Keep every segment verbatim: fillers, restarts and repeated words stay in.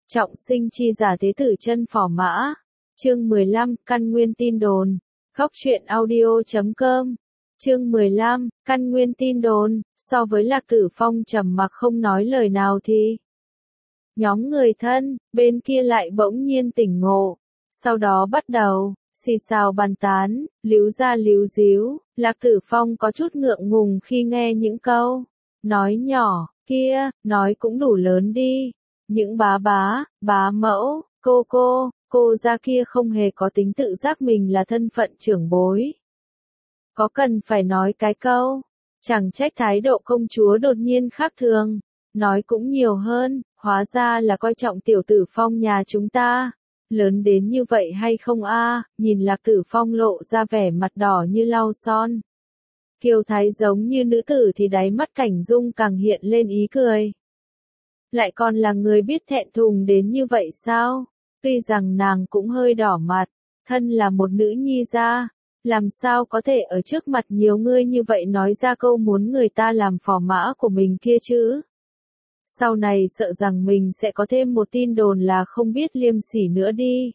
Trọng sinh chi giả thế tử chân phò mã. Chương mười lăm, căn nguyên tin đồn. Góc truyện audio chấm com. Chương mười lăm, căn nguyên tin đồn. So với Lạc Tử Phong trầm mặc không nói lời nào thì nhóm người thân bên kia lại bỗng nhiên tỉnh ngộ, sau đó bắt đầu xì xào bàn tán, líu ra líu díu. Lạc Tử Phong có chút ngượng ngùng khi nghe những câu nói nhỏ kia, nói cũng đủ lớn đi. Những bá bá, bá mẫu, cô cô, cô ra kia không hề có tính tự giác mình là thân phận trưởng bối. Có cần phải nói cái câu, chẳng trách thái độ công chúa đột nhiên khác thường, nói cũng nhiều hơn, hóa ra là coi trọng tiểu tử Phong nhà chúng ta. Lớn đến như vậy hay không a? Nhìn Lạc Tử Phong lộ ra vẻ mặt đỏ như lau son. Kiều thái giống như nữ tử thì đáy mắt Cảnh Dung càng hiện lên ý cười. Lại còn là người biết thẹn thùng đến như vậy sao? Tuy rằng nàng cũng hơi đỏ mặt, thân là một nữ nhi gia, làm sao có thể ở trước mặt nhiều người như vậy nói ra câu muốn người ta làm phò mã của mình kia chứ? Sau này sợ rằng mình sẽ có thêm một tin đồn là không biết liêm sỉ nữa đi.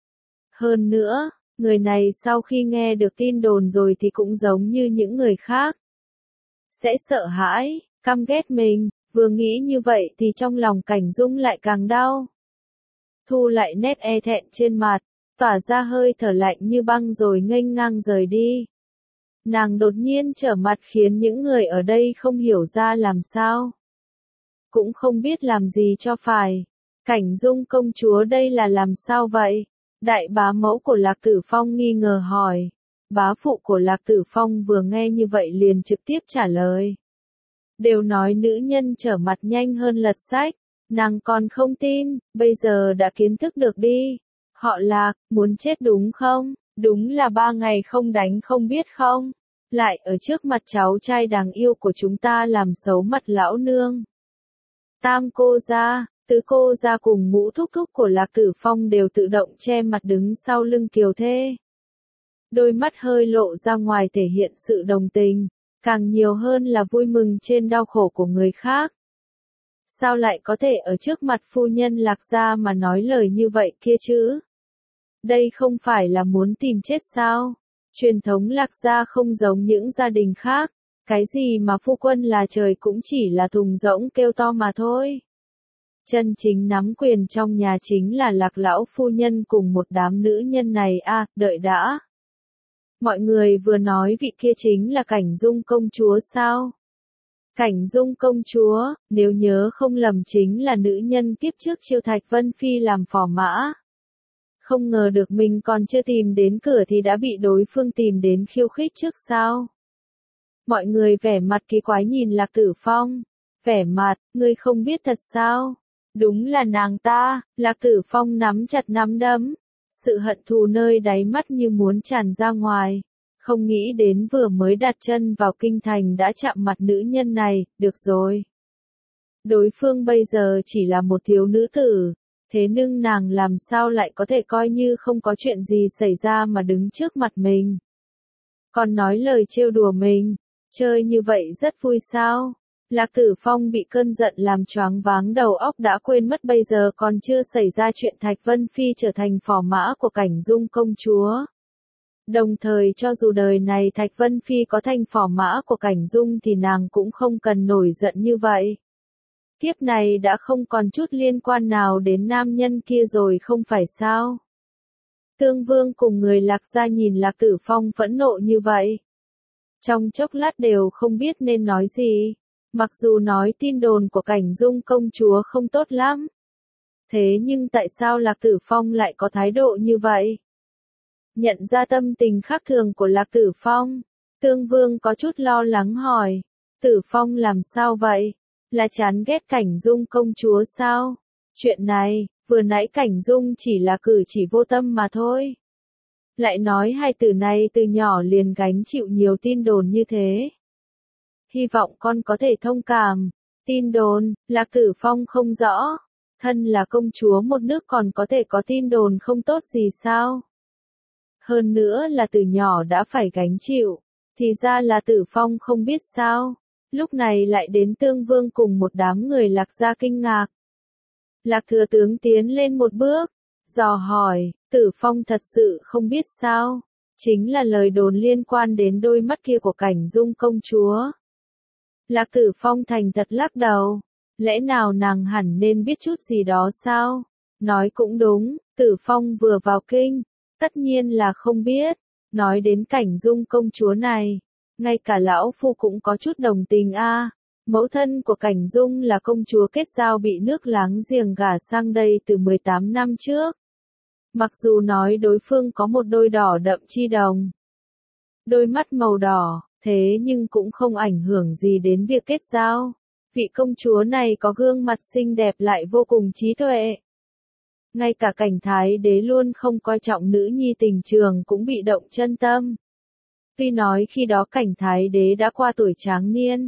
Hơn nữa, người này sau khi nghe được tin đồn rồi thì cũng giống như những người khác. Sẽ sợ hãi, căm ghét mình, vừa nghĩ như vậy thì trong lòng Cảnh Dung lại càng đau. Thu lại nét e thẹn trên mặt, tỏa ra hơi thở lạnh như băng rồi nghênh ngang rời đi. Nàng đột nhiên trở mặt khiến những người ở đây không hiểu ra làm sao. Cũng không biết làm gì cho phải. Cảnh Dung công chúa đây là làm sao vậy? Đại bá mẫu của Lạc Tử Phong nghi ngờ hỏi. Bá phụ của Lạc Tử Phong vừa nghe như vậy liền trực tiếp trả lời. Đều nói nữ nhân trở mặt nhanh hơn lật sách. Nàng còn không tin, bây giờ đã kiến thức được đi. Họ Lạc, muốn chết đúng không? Đúng là ba ngày không đánh không biết không? Lại ở trước mặt cháu trai đáng yêu của chúng ta làm xấu mặt lão nương. Tam cô gia, tứ cô gia cùng ngũ thúc thúc của Lạc Tử Phong đều tự động che mặt đứng sau lưng Kiều Thê. Đôi mắt hơi lộ ra ngoài thể hiện sự đồng tình, càng nhiều hơn là vui mừng trên đau khổ của người khác. Sao lại có thể ở trước mặt phu nhân Lạc gia mà nói lời như vậy kia chứ? Đây không phải là muốn tìm chết sao? Truyền thống Lạc gia không giống những gia đình khác. Cái gì mà phu quân là trời cũng chỉ là thùng rỗng kêu to mà thôi. Chân chính nắm quyền trong nhà chính là Lạc lão phu nhân cùng một đám nữ nhân này à, đợi đã. Mọi người vừa nói vị kia chính là Cảnh Dung công chúa sao? Cảnh Dung công chúa, nếu nhớ không lầm chính là nữ nhân kiếp trước chiêu Thạch Vân Phi làm phò mã. Không ngờ được mình còn chưa tìm đến cửa thì đã bị đối phương tìm đến khiêu khích trước sao? Mọi người vẻ mặt kỳ quái nhìn Lạc Tử Phong. Vẻ mặt, ngươi không biết thật sao? Đúng là nàng ta. Lạc Tử Phong nắm chặt nắm đấm. Sự hận thù nơi đáy mắt như muốn tràn ra ngoài. Không nghĩ đến vừa mới đặt chân vào kinh thành đã chạm mặt nữ nhân này, được rồi. Đối phương bây giờ chỉ là một thiếu nữ tử. Thế nhưng nàng làm sao lại có thể coi như không có chuyện gì xảy ra mà đứng trước mặt mình. Còn nói lời trêu đùa mình. Chơi như vậy rất vui sao? Lạc Tử Phong bị cơn giận làm choáng váng đầu óc đã quên mất bây giờ còn chưa xảy ra chuyện Thạch Vân Phi trở thành phò mã của Cảnh Dung công chúa. Đồng thời cho dù đời này Thạch Vân Phi có thành phò mã của Cảnh Dung thì nàng cũng không cần nổi giận như vậy. Kiếp này đã không còn chút liên quan nào đến nam nhân kia rồi không phải sao? Tương Vương cùng người Lạc gia nhìn Lạc Tử Phong phẫn nộ như vậy. Trong chốc lát đều không biết nên nói gì. Mặc dù nói tin đồn của Cảnh Dung công chúa không tốt lắm. Thế nhưng tại sao Lạc Tử Phong lại có thái độ như vậy? Nhận ra tâm tình khác thường của Lạc Tử Phong, Tương Vương có chút lo lắng hỏi. Tử Phong làm sao vậy? Là chán ghét Cảnh Dung công chúa sao? Chuyện này, vừa nãy Cảnh Dung chỉ là cử chỉ vô tâm mà thôi. Lại nói hai từ này từ nhỏ liền gánh chịu nhiều tin đồn như thế. Hy vọng con có thể thông cảm. Tin đồn, Lạc Tử Phong không rõ. Thân là công chúa một nước còn có thể có tin đồn không tốt gì sao? Hơn nữa là từ nhỏ đã phải gánh chịu. Thì ra là Tử Phong không biết sao. Lúc này lại đến Tương Vương cùng một đám người Lạc gia kinh ngạc. Lạc thừa tướng tiến lên một bước, dò hỏi, Tử Phong thật sự không biết sao, chính là lời đồn liên quan đến đôi mắt kia của Cảnh Dung công chúa. Lạc Tử Phong thành thật lắc đầu, lẽ nào nàng hẳn nên biết chút gì đó sao? Nói cũng đúng, Tử Phong vừa vào kinh, tất nhiên là không biết. Nói đến Cảnh Dung công chúa này, ngay cả lão phu cũng có chút đồng tình a. Mẫu thân của Cảnh Dung là công chúa kết giao bị nước láng giềng gả sang đây từ mười tám năm trước. Mặc dù nói đối phương có một đôi đỏ đậm chi đồng, đôi mắt màu đỏ, thế nhưng cũng không ảnh hưởng gì đến việc kết giao. Vị công chúa này có gương mặt xinh đẹp lại vô cùng trí tuệ. Ngay cả Cảnh Thái Đế luôn không coi trọng nữ nhi tình trường cũng bị động chân tâm. Tuy nói khi đó Cảnh Thái Đế đã qua tuổi tráng niên,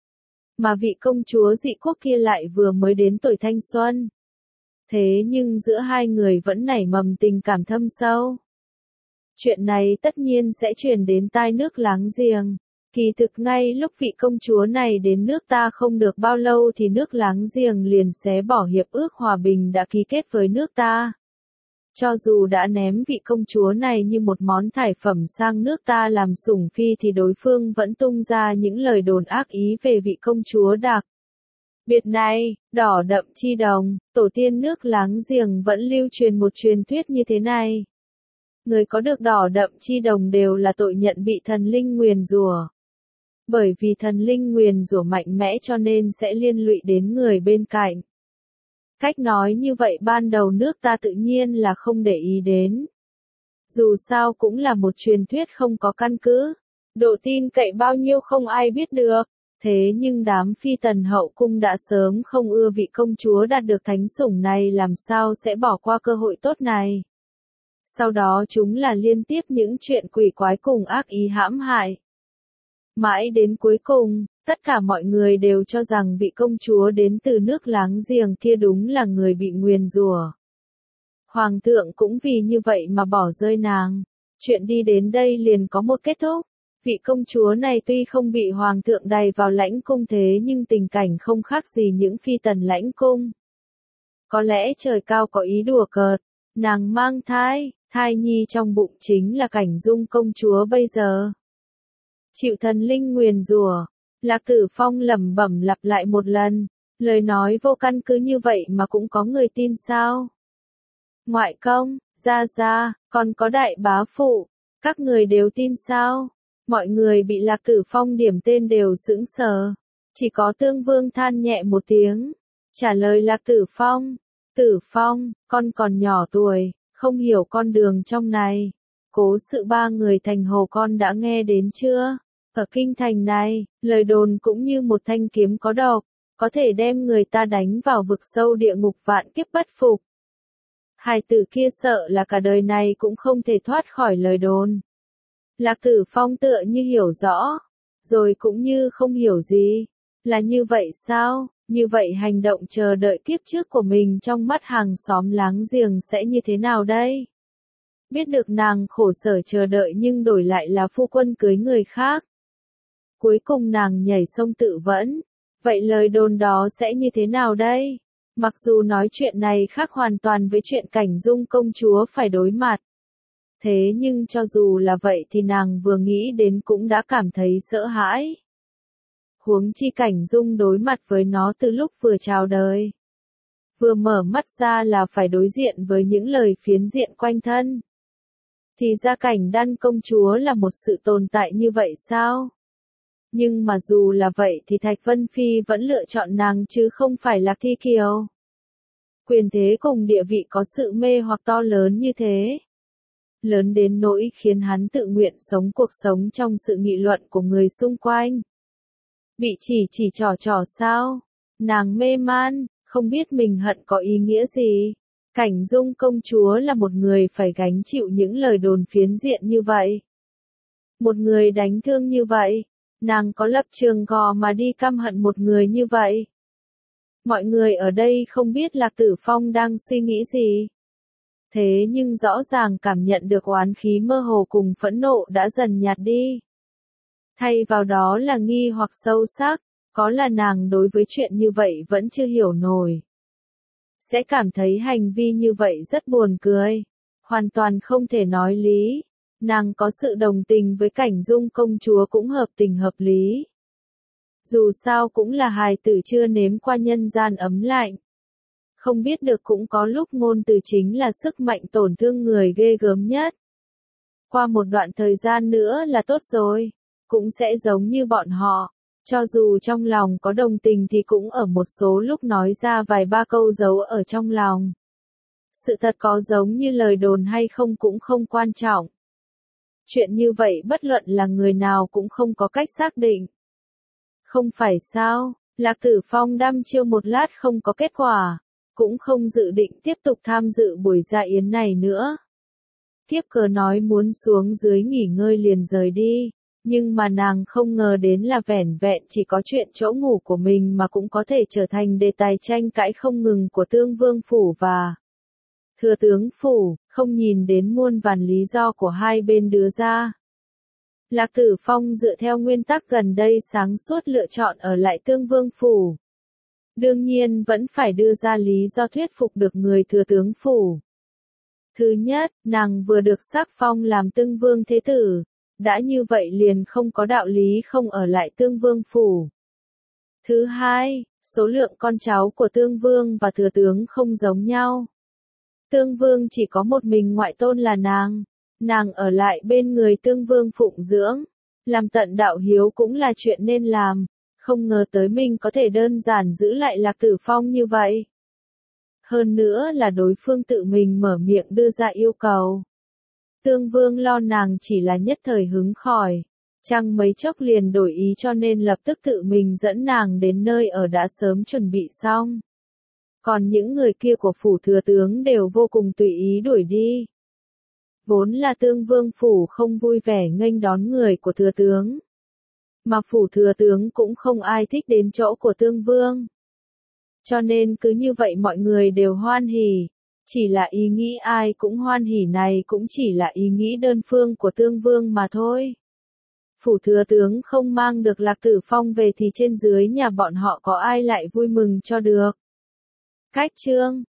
mà vị công chúa dị quốc kia lại vừa mới đến tuổi thanh xuân. Thế nhưng giữa hai người vẫn nảy mầm tình cảm thâm sâu. Chuyện này tất nhiên sẽ truyền đến tai nước láng giềng. Kỳ thực ngay lúc vị công chúa này đến nước ta không được bao lâu thì nước láng giềng liền xé bỏ hiệp ước hòa bình đã ký kết với nước ta. Cho dù đã ném vị công chúa này như một món thải phẩm sang nước ta làm sủng phi thì đối phương vẫn tung ra những lời đồn ác ý về vị công chúa đặc biệt này. Đỏ đậm chi đồng, tổ tiên nước láng giềng vẫn lưu truyền một truyền thuyết như thế này. Người có được đỏ đậm chi đồng đều là tội nhận bị thần linh nguyền rủa. Bởi vì thần linh nguyền rủa mạnh mẽ cho nên sẽ liên lụy đến người bên cạnh. Cách nói như vậy ban đầu nước ta tự nhiên là không để ý đến. Dù sao cũng là một truyền thuyết không có căn cứ. Độ tin cậy bao nhiêu không ai biết được. Thế nhưng đám phi tần hậu cung đã sớm không ưa vị công chúa đạt được thánh sủng này, làm sao sẽ bỏ qua cơ hội tốt này. Sau đó chúng là liên tiếp những chuyện quỷ quái cùng ác ý hãm hại. Mãi đến cuối cùng, tất cả mọi người đều cho rằng vị công chúa đến từ nước láng giềng kia đúng là người bị nguyền rủa. Hoàng thượng cũng vì như vậy mà bỏ rơi nàng. Chuyện đi đến đây liền có một kết thúc. Vị công chúa này tuy không bị hoàng thượng đày vào lãnh cung thế nhưng tình cảnh không khác gì những phi tần lãnh cung. Có lẽ trời cao có ý đùa cợt, nàng mang thai, thai nhi trong bụng chính là Cảnh Dung công chúa bây giờ. Chịu thần linh nguyền rủa, Lạc Tử Phong lẩm bẩm lặp lại một lần, lời nói vô căn cứ như vậy mà cũng có người tin sao? Ngoại công, gia gia, còn có đại bá phụ, các người đều tin sao? Mọi người bị Lạc Tử Phong điểm tên đều sững sờ, chỉ có Tương Vương than nhẹ một tiếng, trả lời Lạc Tử Phong, Tử Phong, con còn nhỏ tuổi, không hiểu con đường trong này. Cố sự ba người thành hồ con đã nghe đến chưa? Ở kinh thành này, lời đồn cũng như một thanh kiếm có độc, có thể đem người ta đánh vào vực sâu địa ngục vạn kiếp bất phục. Hài tử kia sợ là cả đời này cũng không thể thoát khỏi lời đồn. Lạc Tử Phong tựa như hiểu rõ, rồi cũng như không hiểu gì. Là như vậy sao? Như vậy hành động chờ đợi kiếp trước của mình trong mắt hàng xóm láng giềng sẽ như thế nào đây? Biết được nàng khổ sở chờ đợi nhưng đổi lại là phu quân cưới người khác. Cuối cùng nàng nhảy sông tự vẫn. Vậy lời đồn đó sẽ như thế nào đây? Mặc dù nói chuyện này khác hoàn toàn với chuyện Cảnh Dung công chúa phải đối mặt. Thế nhưng cho dù là vậy thì nàng vừa nghĩ đến cũng đã cảm thấy sợ hãi. Huống chi Cảnh Dung đối mặt với nó từ lúc vừa chào đời. Vừa mở mắt ra là phải đối diện với những lời phiến diện quanh thân. Thì ra Cảnh Đan công chúa là một sự tồn tại như vậy sao? Nhưng mà dù là vậy thì Thạch Vân Phi vẫn lựa chọn nàng chứ không phải Lạc Thi Kiều. Quyền thế cùng địa vị có sự mê hoặc to lớn như thế. Lớn đến nỗi khiến hắn tự nguyện sống cuộc sống trong sự nghị luận của người xung quanh. Bị chỉ chỉ trò trò sao? Nàng mê man, không biết mình hận có ý nghĩa gì. Cảnh Dung công chúa là một người phải gánh chịu những lời đồn phiến diện như vậy. Một người đánh thương như vậy. Nàng có lập trường gò mà đi căm hận một người như vậy. Mọi người ở đây không biết Lạc Tử Phong đang suy nghĩ gì. Thế nhưng rõ ràng cảm nhận được oán khí mơ hồ cùng phẫn nộ đã dần nhạt đi. Thay vào đó là nghi hoặc sâu sắc, có là nàng đối với chuyện như vậy vẫn chưa hiểu nổi. sẽ cảm thấy hành vi như vậy rất buồn cười, hoàn toàn không thể nói lý. Nàng có sự đồng tình với Cảnh Dung công chúa cũng hợp tình hợp lý. Dù sao cũng là hài tử chưa nếm qua nhân gian ấm lạnh. Không biết được cũng có lúc ngôn từ chính là sức mạnh tổn thương người ghê gớm nhất. Qua một đoạn thời gian nữa là tốt rồi, cũng sẽ giống như bọn họ, cho dù trong lòng có đồng tình thì cũng ở một số lúc nói ra vài ba câu giấu ở trong lòng. Sự thật có giống như lời đồn hay không cũng không quan trọng. Chuyện như vậy bất luận là người nào cũng không có cách xác định. Không phải sao, Lạc Tử Phong đăm chiêu một lát không có kết quả, cũng không dự định tiếp tục tham dự buổi dạ yến này nữa. Tiếp cờ nói muốn xuống dưới nghỉ ngơi liền rời đi, nhưng mà nàng không ngờ đến là vẻn vẹn chỉ có chuyện chỗ ngủ của mình mà cũng có thể trở thành đề tài tranh cãi không ngừng của Tương Vương Phủ và Thừa Tướng Phủ, không nhìn đến muôn vàn lý do của hai bên đưa ra. Lạc Tử Phong dựa theo nguyên tắc gần đây sáng suốt lựa chọn ở lại Tương Vương Phủ. Đương nhiên vẫn phải đưa ra lý do thuyết phục được người Thừa Tướng Phủ. Thứ nhất, nàng vừa được sắc phong làm Tương Vương Thế Tử, đã như vậy liền không có đạo lý không ở lại Tương Vương Phủ. Thứ hai, số lượng con cháu của Tương Vương và Thừa Tướng không giống nhau. Tương Vương chỉ có một mình ngoại tôn là nàng, nàng ở lại bên người Tương Vương phụng dưỡng, làm tận đạo hiếu cũng là chuyện nên làm, không ngờ tới mình có thể đơn giản giữ lại Lạc Tử Phong như vậy. Hơn nữa là đối phương tự mình mở miệng đưa ra yêu cầu. Tương Vương lo nàng chỉ là nhất thời hứng khởi, chẳng mấy chốc liền đổi ý cho nên lập tức tự mình dẫn nàng đến nơi ở đã sớm chuẩn bị xong. Còn những người kia của phủ thừa tướng đều vô cùng tùy ý đuổi đi. Vốn là Tương Vương phủ không vui vẻ nghênh đón người của thừa tướng. Mà phủ thừa tướng cũng không ai thích đến chỗ của Tương Vương. Cho nên cứ như vậy mọi người đều hoan hỉ. Chỉ là ý nghĩ ai cũng hoan hỉ này cũng chỉ là ý nghĩ đơn phương của Tương Vương mà thôi. Phủ thừa tướng không mang được Lạc Tử Phong về thì trên dưới nhà bọn họ có ai lại vui mừng cho được. Cách chương